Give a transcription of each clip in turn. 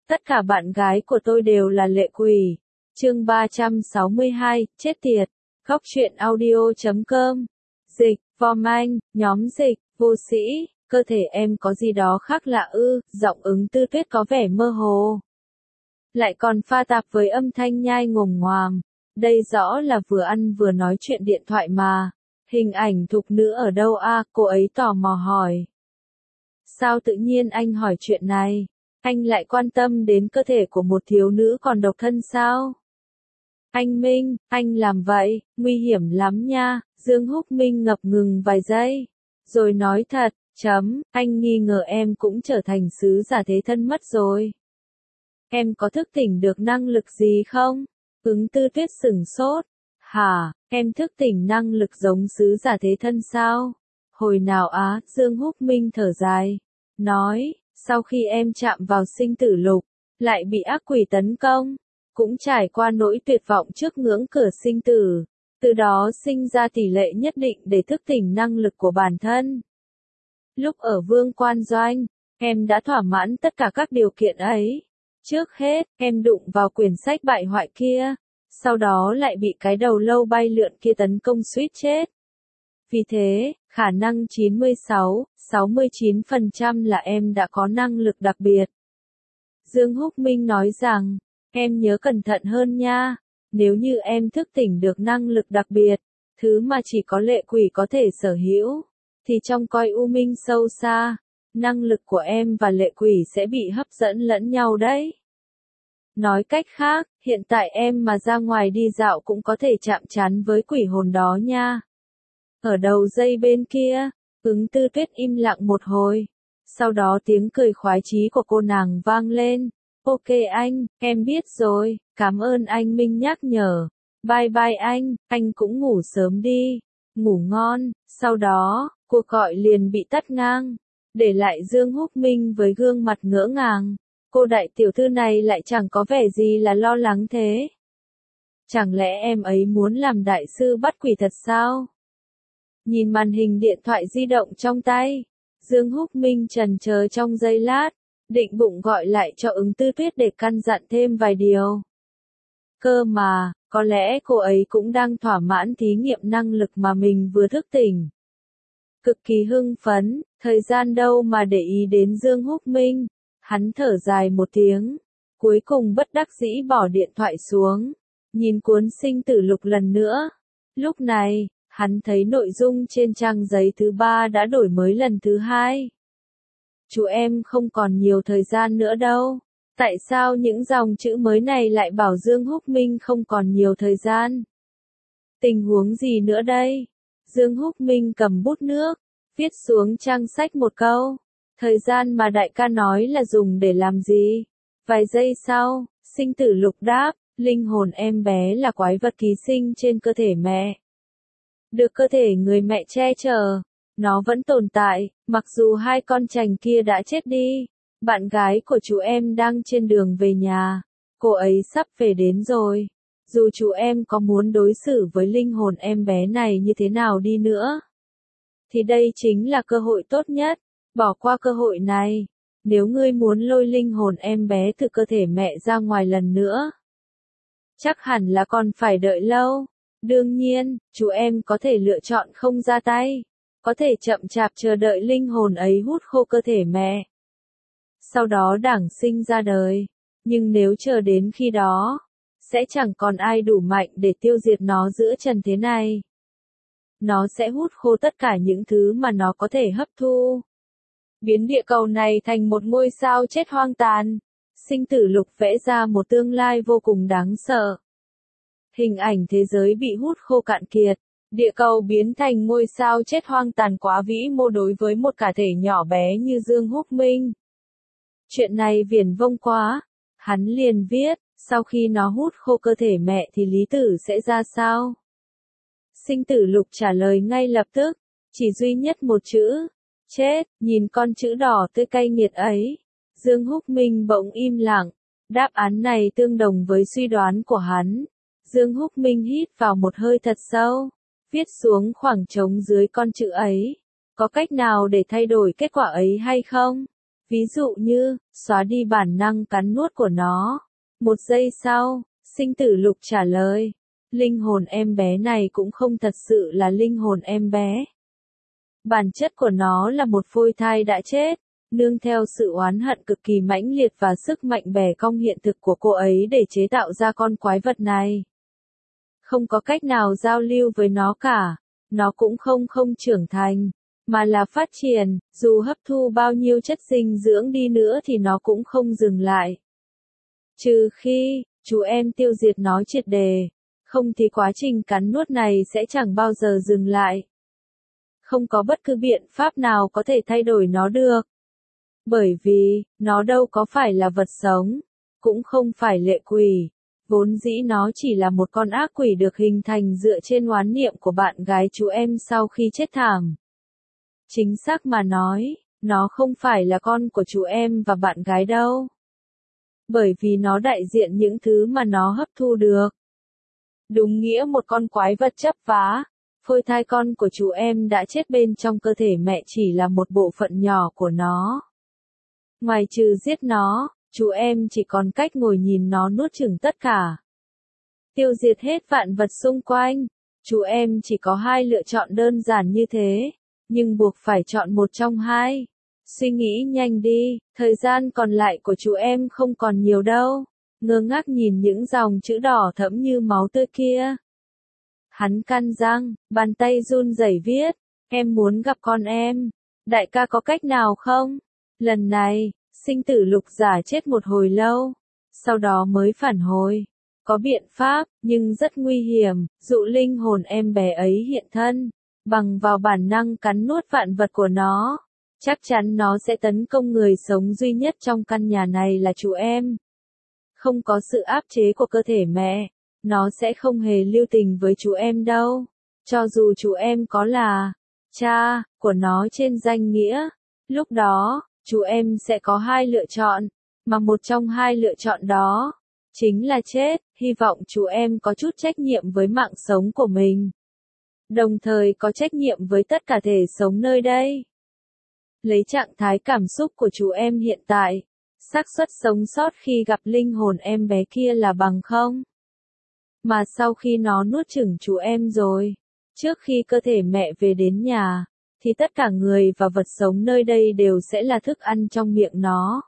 Tất cả bạn gái của tôi đều là lệ quỷ. Chương 362, chết tiệt. Góc truyện audio.com. Dịch, Vom Anh, nhóm dịch, vô sĩ, cơ thể em có gì đó khác lạ ư, giọng Ứng Tư Tuyết có vẻ mơ hồ. Lại còn pha tạp với âm thanh nhai ngồm ngoàm. Đây rõ là vừa ăn vừa nói chuyện điện thoại mà. Hình ảnh thục nữ ở đâu a? Cô ấy tò mò hỏi. Sao tự nhiên anh hỏi chuyện này? Anh lại quan tâm đến cơ thể của một thiếu nữ còn độc thân sao? Anh Minh, anh làm vậy, nguy hiểm lắm nha. Dương Húc Minh ngập ngừng vài giây. Rồi nói thật, anh nghi ngờ em cũng trở thành sứ giả thế thân mất rồi. Em có thức tỉnh được năng lực gì không? Ứng Tư Tuyết sửng sốt. Hả, em thức tỉnh năng lực giống sứ giả thế thân sao? Hồi nào á, Dương Húc Minh thở dài. Nói, sau khi em chạm vào sinh tử lục, lại bị ác quỷ tấn công, cũng trải qua nỗi tuyệt vọng trước ngưỡng cửa sinh tử, từ đó sinh ra tỷ lệ nhất định để thức tỉnh năng lực của bản thân. Lúc ở Vương Quan Doanh, em đã thỏa mãn tất cả các điều kiện ấy. Trước hết, em đụng vào quyển sách bại hoại kia, sau đó lại bị cái đầu lâu bay lượn kia tấn công suýt chết. Vì thế, khả năng 96-69% là em đã có năng lực đặc biệt. Dương Húc Minh nói rằng, em nhớ cẩn thận hơn nha, nếu như em thức tỉnh được năng lực đặc biệt, thứ mà chỉ có lệ quỷ có thể sở hữu, thì trong coi u minh sâu xa, năng lực của em và lệ quỷ sẽ bị hấp dẫn lẫn nhau đấy. Nói cách khác, hiện tại em mà ra ngoài đi dạo cũng có thể chạm trán với quỷ hồn đó nha. Ở đầu dây bên kia, Ứng Tư Tuyết im lặng một hồi. Sau đó tiếng cười khoái chí của cô nàng vang lên. Ok anh, em biết rồi, cảm ơn anh Minh nhắc nhở. Bye bye anh cũng ngủ sớm đi. Ngủ ngon. Sau đó, cuộc gọi liền bị tắt ngang. Để lại Dương Húc Minh với gương mặt ngỡ ngàng. Cô đại tiểu thư này lại chẳng có vẻ gì là lo lắng thế. Chẳng lẽ em ấy muốn làm đại sư bắt quỷ thật sao? Nhìn màn hình điện thoại di động trong tay, Dương Húc Minh chần chờ trong giây lát, định bụng gọi lại cho Ứng Tư Tuyết để căn dặn thêm vài điều. Cơ mà, có lẽ cô ấy cũng đang thỏa mãn thí nghiệm năng lực mà mình vừa thức tỉnh. Cực kỳ hưng phấn, thời gian đâu mà để ý đến Dương Húc Minh, hắn thở dài một tiếng, cuối cùng bất đắc dĩ bỏ điện thoại xuống, nhìn cuốn sinh tử lục lần nữa. Lúc này, hắn thấy nội dung trên trang giấy thứ 3 đã đổi mới lần thứ 2. Chú em không còn nhiều thời gian nữa đâu. Tại sao những dòng chữ mới này lại bảo Dương Húc Minh không còn nhiều thời gian? Tình huống gì nữa đây? Dương Húc Minh cầm bút nước, viết xuống trang sách một câu. Thời gian mà đại ca nói là dùng để làm gì? Vài giây sau, sinh tử lục đáp, linh hồn em bé là quái vật ký sinh trên cơ thể mẹ. Được cơ thể người mẹ che chở, nó vẫn tồn tại, mặc dù hai con trành kia đã chết đi. Bạn gái của chú em đang trên đường về nhà, cô ấy sắp về đến rồi. Dù chú em có muốn đối xử với linh hồn em bé này như thế nào đi nữa, thì đây chính là cơ hội tốt nhất. Bỏ qua cơ hội này, nếu ngươi muốn lôi linh hồn em bé từ cơ thể mẹ ra ngoài lần nữa, chắc hẳn là còn phải đợi lâu. Đương nhiên, chú em có thể lựa chọn không ra tay, có thể chậm chạp chờ đợi linh hồn ấy hút khô cơ thể mẹ, sau đó đản sinh ra đời. Nhưng nếu chờ đến khi đó, sẽ chẳng còn ai đủ mạnh để tiêu diệt nó giữa trần thế này. Nó sẽ hút khô tất cả những thứ mà nó có thể hấp thu, biến địa cầu này thành một ngôi sao chết hoang tàn. Sinh tử lục vẽ ra một tương lai vô cùng đáng sợ. Hình ảnh thế giới bị hút khô cạn kiệt, địa cầu biến thành ngôi sao chết hoang tàn quá vĩ mô đối với một cả thể nhỏ bé như Dương Húc Minh. Chuyện này viển vông quá, hắn liền viết, sau khi nó hút khô cơ thể mẹ thì lý tử sẽ ra sao? Sinh tử lục trả lời ngay lập tức, chỉ duy nhất một chữ, chết. Nhìn con chữ đỏ tươi cay nghiệt ấy, Dương Húc Minh bỗng im lặng. Đáp án này tương đồng với suy đoán của hắn. Dương Húc Minh hít vào một hơi thật sâu, viết xuống khoảng trống dưới con chữ ấy. Có cách nào để thay đổi kết quả ấy hay không? Ví dụ như, xóa đi bản năng cắn nuốt của nó. Một giây sau, sinh tử lục trả lời. Linh hồn em bé này cũng không thật sự là linh hồn em bé. Bản chất của nó là một phôi thai đã chết, nương theo sự oán hận cực kỳ mãnh liệt và sức mạnh bẻ cong hiện thực của cô ấy để chế tạo ra con quái vật này. Không có cách nào giao lưu với nó cả, nó cũng không trưởng thành, mà là phát triển, dù hấp thu bao nhiêu chất dinh dưỡng đi nữa thì nó cũng không dừng lại. Trừ khi, chú em tiêu diệt nó triệt đề, không thì quá trình cắn nuốt này sẽ chẳng bao giờ dừng lại. Không có bất cứ biện pháp nào có thể thay đổi nó được. Bởi vì, nó đâu có phải là vật sống, cũng không phải lệ quỷ. Vốn dĩ nó chỉ là một con ác quỷ được hình thành dựa trên oán niệm của bạn gái chú em sau khi chết thảm. Chính xác mà nói, nó không phải là con của chú em và bạn gái đâu. Bởi vì nó đại diện những thứ mà nó hấp thu được. Đúng nghĩa một con quái vật chấp vá, phôi thai con của chú em đã chết bên trong cơ thể mẹ chỉ là một bộ phận nhỏ của nó. Ngoài trừ giết nó, chú em chỉ còn cách ngồi nhìn nó nuốt chửng tất cả. Tiêu diệt hết vạn vật xung quanh, chú em chỉ có hai lựa chọn đơn giản như thế, nhưng buộc phải chọn một trong hai. Suy nghĩ nhanh đi, thời gian còn lại của chú em không còn nhiều đâu. Ngơ ngác nhìn những dòng chữ đỏ thẫm như máu tươi kia. Hắn căn răng, bàn tay run rẩy viết, em muốn gặp con em. Đại ca có cách nào không? Lần này, sinh tử lục giả chết một hồi lâu, sau đó mới phản hồi. Có biện pháp, nhưng rất nguy hiểm, dụ linh hồn em bé ấy hiện thân, bằng vào bản năng cắn nuốt vạn vật của nó. Chắc chắn nó sẽ tấn công người sống duy nhất trong căn nhà này là chú em. Không có sự áp chế của cơ thể mẹ, nó sẽ không hề lưu tình với chú em đâu. Cho dù chú em có là cha của nó trên danh nghĩa, lúc đó, chú em sẽ có hai lựa chọn, mà một trong hai lựa chọn đó chính là chết. Hy vọng chú em có chút trách nhiệm với mạng sống của mình, đồng thời có trách nhiệm với tất cả thể sống nơi đây. Lấy trạng thái cảm xúc của chú em hiện tại, xác suất sống sót khi gặp linh hồn em bé kia là bằng không. Mà sau khi nó nuốt chửng chú em rồi, trước khi cơ thể mẹ về đến nhà, thì tất cả người và vật sống nơi đây đều sẽ là thức ăn trong miệng nó.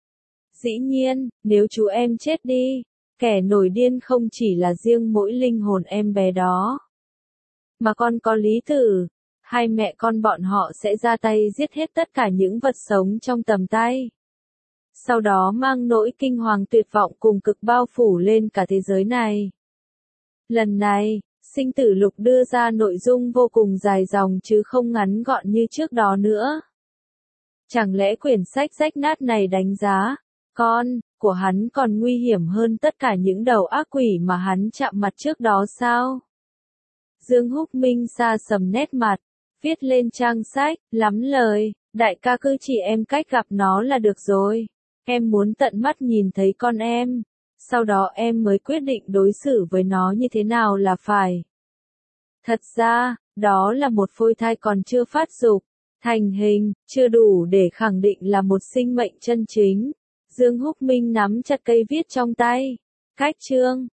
Dĩ nhiên, nếu chú em chết đi, kẻ nổi điên không chỉ là riêng mỗi linh hồn em bé đó, mà còn có Lý Tử. Hai mẹ con bọn họ sẽ ra tay giết hết tất cả những vật sống trong tầm tay. Sau đó mang nỗi kinh hoàng tuyệt vọng cùng cực bao phủ lên cả thế giới này. Lần này, sinh tử lục đưa ra nội dung vô cùng dài dòng chứ không ngắn gọn như trước đó nữa. Chẳng lẽ quyển sách rách nát này đánh giá, con của hắn còn nguy hiểm hơn tất cả những đầu ác quỷ mà hắn chạm mặt trước đó sao? Dương Húc Minh xa sầm nét mặt, viết lên trang sách, lắm lời, đại ca cứ chỉ em cách gặp nó là được rồi. Em muốn tận mắt nhìn thấy con em, sau đó em mới quyết định đối xử với nó như thế nào là phải. Thật ra, đó là một phôi thai còn chưa phát dục, thành hình, chưa đủ để khẳng định là một sinh mệnh chân chính. Dương Húc Minh nắm chặt cây viết trong tay. Cách chương